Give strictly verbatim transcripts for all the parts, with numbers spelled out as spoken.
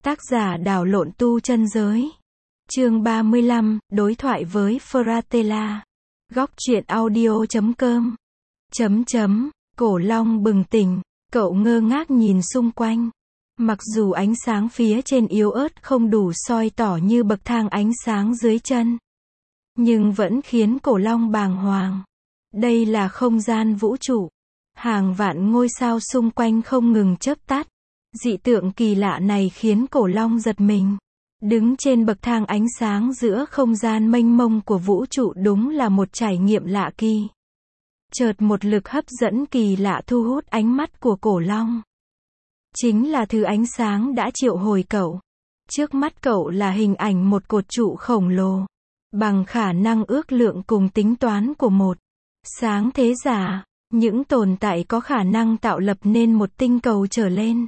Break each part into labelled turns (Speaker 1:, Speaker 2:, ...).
Speaker 1: Tác giả đảo lộn tu chân giới. Chương ba mươi lăm, đối thoại với Fratella. Góc truyện audio chấm com. Chấm chấm, Cổ Long bừng tỉnh, cậu ngơ ngác nhìn xung quanh. Mặc dù ánh sáng phía trên yếu ớt không đủ soi tỏ như bậc thang ánh sáng dưới chân, nhưng vẫn khiến Cổ Long bàng hoàng. Đây là không gian vũ trụ. Hàng vạn ngôi sao xung quanh không ngừng chớp tắt. Dị tượng kỳ lạ này khiến Cổ Long giật mình. Đứng trên bậc thang ánh sáng giữa không gian mênh mông của vũ trụ đúng là một trải nghiệm lạ kỳ. Chợt một lực hấp dẫn kỳ lạ thu hút ánh mắt của Cổ Long. Chính là thứ ánh sáng đã triệu hồi cậu. Trước mắt cậu là hình ảnh một cột trụ khổng lồ, bằng khả năng ước lượng cùng tính toán của một sáng thế giả, những tồn tại có khả năng tạo lập nên một tinh cầu trở lên.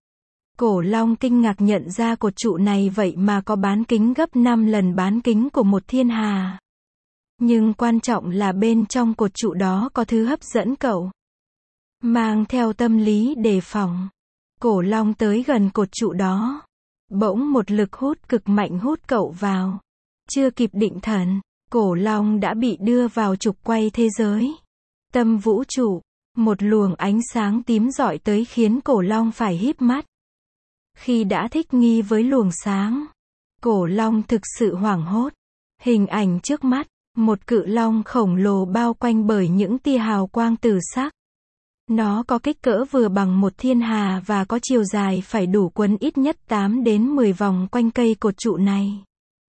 Speaker 1: Cổ Long kinh ngạc nhận ra cột trụ này vậy mà có bán kính gấp năm lần bán kính của một thiên hà. Nhưng quan trọng là bên trong cột trụ đó có thứ hấp dẫn cậu. Mang theo tâm lý đề phòng, Cổ Long tới gần cột trụ đó. Bỗng một lực hút cực mạnh hút cậu vào. Chưa kịp định thần, Cổ Long đã bị đưa vào trục quay thế giới. Tâm vũ trụ, một luồng ánh sáng tím rọi tới khiến Cổ Long phải híp mắt. Khi đã thích nghi với luồng sáng, Cổ Long thực sự hoảng hốt. Hình ảnh trước mắt, một cự long khổng lồ bao quanh bởi những tia hào quang tử sắc. Nó có kích cỡ vừa bằng một thiên hà và có chiều dài phải đủ quấn ít nhất tám đến mười vòng quanh cây cột trụ này.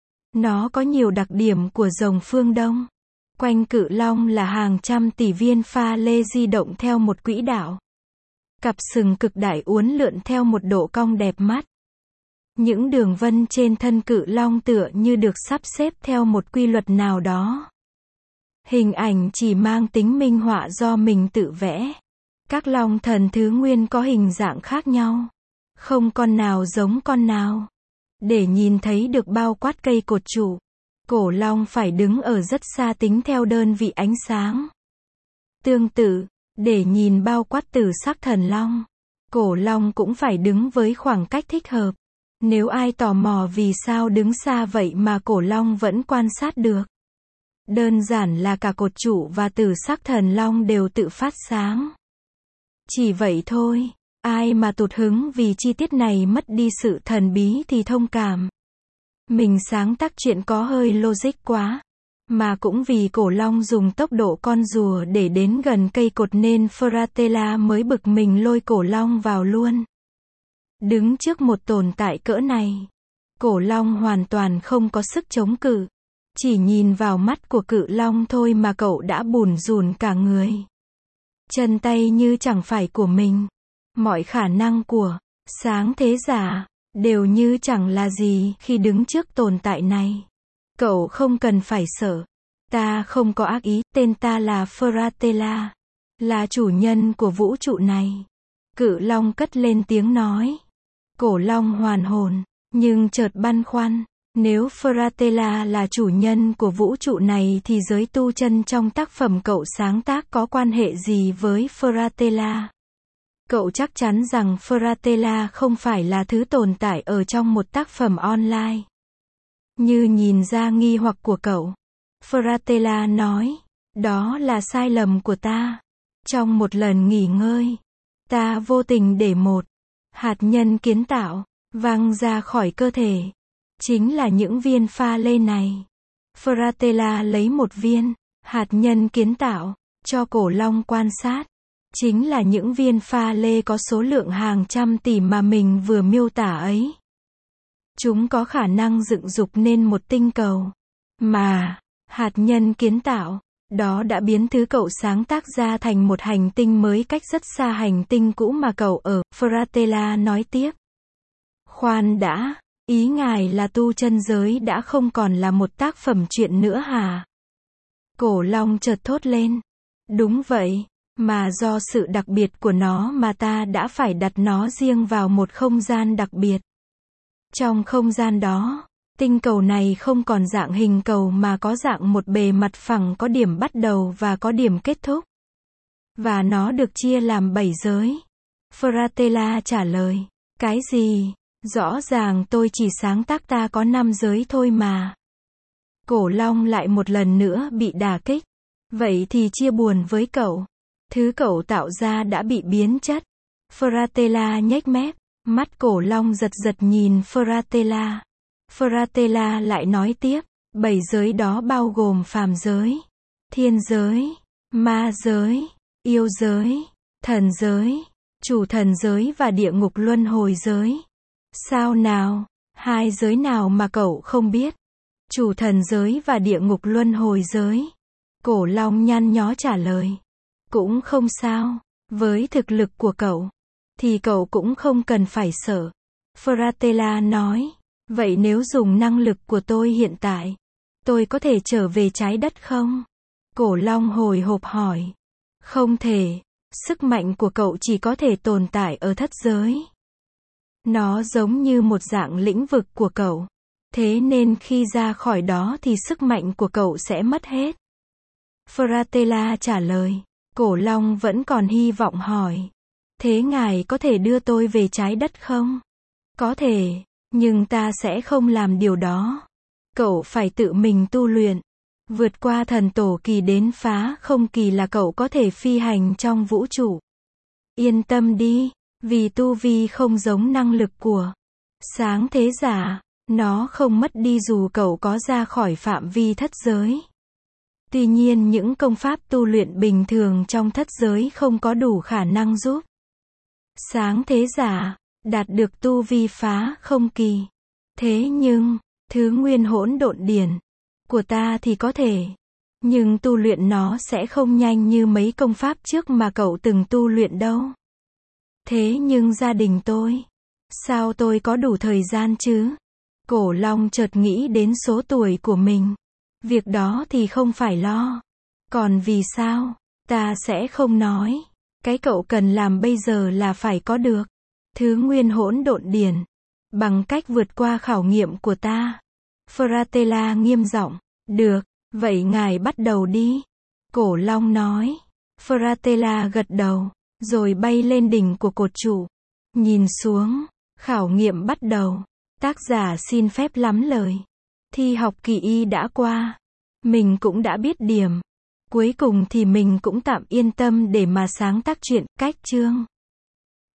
Speaker 1: Nó có nhiều đặc điểm của rồng phương Đông. Quanh cự long là hàng trăm tỷ viên pha lê di động theo một quỹ đạo. Cặp sừng cực đại uốn lượn theo một độ cong đẹp mắt. Những đường vân trên thân cự long tựa như được sắp xếp theo một quy luật nào đó. Hình ảnh chỉ mang tính minh họa do mình tự vẽ. Các long thần thứ nguyên có hình dạng khác nhau. Không con nào giống con nào. Để nhìn thấy được bao quát cây cột trụ, Cổ Long phải đứng ở rất xa tính theo đơn vị ánh sáng. Tương tự, để nhìn bao quát tử sắc thần long, Cổ Long cũng phải đứng với khoảng cách thích hợp. Nếu ai tò mò vì sao đứng xa vậy mà Cổ Long vẫn quan sát được. Đơn giản là cả cột trụ và tử sắc thần long đều tự phát sáng. Chỉ vậy thôi, ai mà tụt hứng vì chi tiết này mất đi sự thần bí thì thông cảm. Mình sáng tác chuyện có hơi logic quá. Mà cũng vì Cổ Long dùng tốc độ con rùa để đến gần cây cột nên Fratella mới bực mình lôi Cổ Long vào luôn. Đứng trước một tồn tại cỡ này, Cổ Long hoàn toàn không có sức chống cự. Chỉ nhìn vào mắt của cự long thôi mà cậu đã bủn rủn cả người. Chân tay như chẳng phải của mình. Mọi khả năng của sáng thế giả đều như chẳng là gì khi đứng trước tồn tại này. Cậu không cần phải sợ. Ta không có ác ý, tên ta là Fratella. Là chủ nhân của vũ trụ này. Cự long cất lên tiếng nói. Cổ Long hoàn hồn, nhưng chợt băn khoăn. Nếu Fratella là chủ nhân của vũ trụ này thì giới tu chân trong tác phẩm cậu sáng tác có quan hệ gì với Fratella? Cậu chắc chắn rằng Fratella không phải là thứ tồn tại ở trong một tác phẩm online. Như nhìn ra nghi hoặc của cậu, Fratella nói, đó là sai lầm của ta. Trong một lần nghỉ ngơi, ta vô tình để một hạt nhân kiến tạo văng ra khỏi cơ thể. Chính là những viên pha lê này. Fratella lấy một viên hạt nhân kiến tạo cho Cổ Long quan sát. Chính là những viên pha lê có số lượng hàng trăm tỷ mà mình vừa miêu tả ấy. Chúng có khả năng dựng dục nên một tinh cầu. Mà, hạt nhân kiến tạo, đó đã biến thứ cậu sáng tác ra thành một hành tinh mới cách rất xa hành tinh cũ mà cậu ở, Fratella nói tiếp. Khoan đã, ý ngài là tu chân giới đã không còn là một tác phẩm truyện nữa hả? Cổ Long chợt thốt lên. Đúng vậy, mà do sự đặc biệt của nó mà ta đã phải đặt nó riêng vào một không gian đặc biệt. Trong không gian đó, tinh cầu này không còn dạng hình cầu mà có dạng một bề mặt phẳng có điểm bắt đầu và có điểm kết thúc. Và nó được chia làm bảy giới. Fratella trả lời. Cái gì? Rõ ràng tôi chỉ sáng tác ta có năm giới thôi mà. Cổ Long lại một lần nữa bị đả kích. Vậy thì chia buồn với cậu. Thứ cậu tạo ra đã bị biến chất. Fratella nhếch mép. Mắt Cổ Long giật giật nhìn Fratella. Fratella lại nói tiếp. Bảy giới đó bao gồm phàm giới, thiên giới, ma giới, yêu giới, thần giới, chủ thần giới và địa ngục luân hồi giới. Sao nào? Hai giới nào mà cậu không biết? Chủ thần giới và địa ngục luân hồi giới. Cổ Long nhăn nhó trả lời. Cũng không sao. Với thực lực của cậu, thì cậu cũng không cần phải sợ. Fratella nói. Vậy nếu dùng năng lực của tôi hiện tại, tôi có thể trở về trái đất không? Cổ Long hồi hộp hỏi. Không thể. Sức mạnh của cậu chỉ có thể tồn tại ở thất giới. Nó giống như một dạng lĩnh vực của cậu. Thế nên khi ra khỏi đó thì sức mạnh của cậu sẽ mất hết. Fratella trả lời. Cổ Long vẫn còn hy vọng hỏi. Thế ngài có thể đưa tôi về trái đất không? Có thể, nhưng ta sẽ không làm điều đó. Cậu phải tự mình tu luyện. Vượt qua thần tổ kỳ đến phá không kỳ là cậu có thể phi hành trong vũ trụ. Yên tâm đi, vì tu vi không giống năng lực của sáng thế giả, nó không mất đi dù cậu có ra khỏi phạm vi thất giới. Tuy nhiên những công pháp tu luyện bình thường trong thất giới không có đủ khả năng giúp sáng thế giả đạt được tu vi phá không kỳ. Thế nhưng, thứ nguyên hỗn độn điển của ta thì có thể. Nhưng tu luyện nó sẽ không nhanh như mấy công pháp trước mà cậu từng tu luyện đâu. Thế nhưng gia đình tôi, sao tôi có đủ thời gian chứ? Cổ Long chợt nghĩ đến số tuổi của mình. Việc đó thì không phải lo. Còn vì sao? Ta sẽ không nói. Cái cậu cần làm bây giờ là phải có được thứ nguyên hỗn độn điển, bằng cách vượt qua khảo nghiệm của ta. Fratella nghiêm giọng. Được, vậy ngài bắt đầu đi. Cổ Long nói. Fratella gật đầu, rồi bay lên đỉnh của cột trụ. Nhìn xuống, khảo nghiệm bắt đầu. Tác giả xin phép lắm lời. Thi học kỳ y đã qua. Mình cũng đã biết điểm. Cuối cùng thì mình cũng tạm yên tâm để mà sáng tác truyện, cách chương.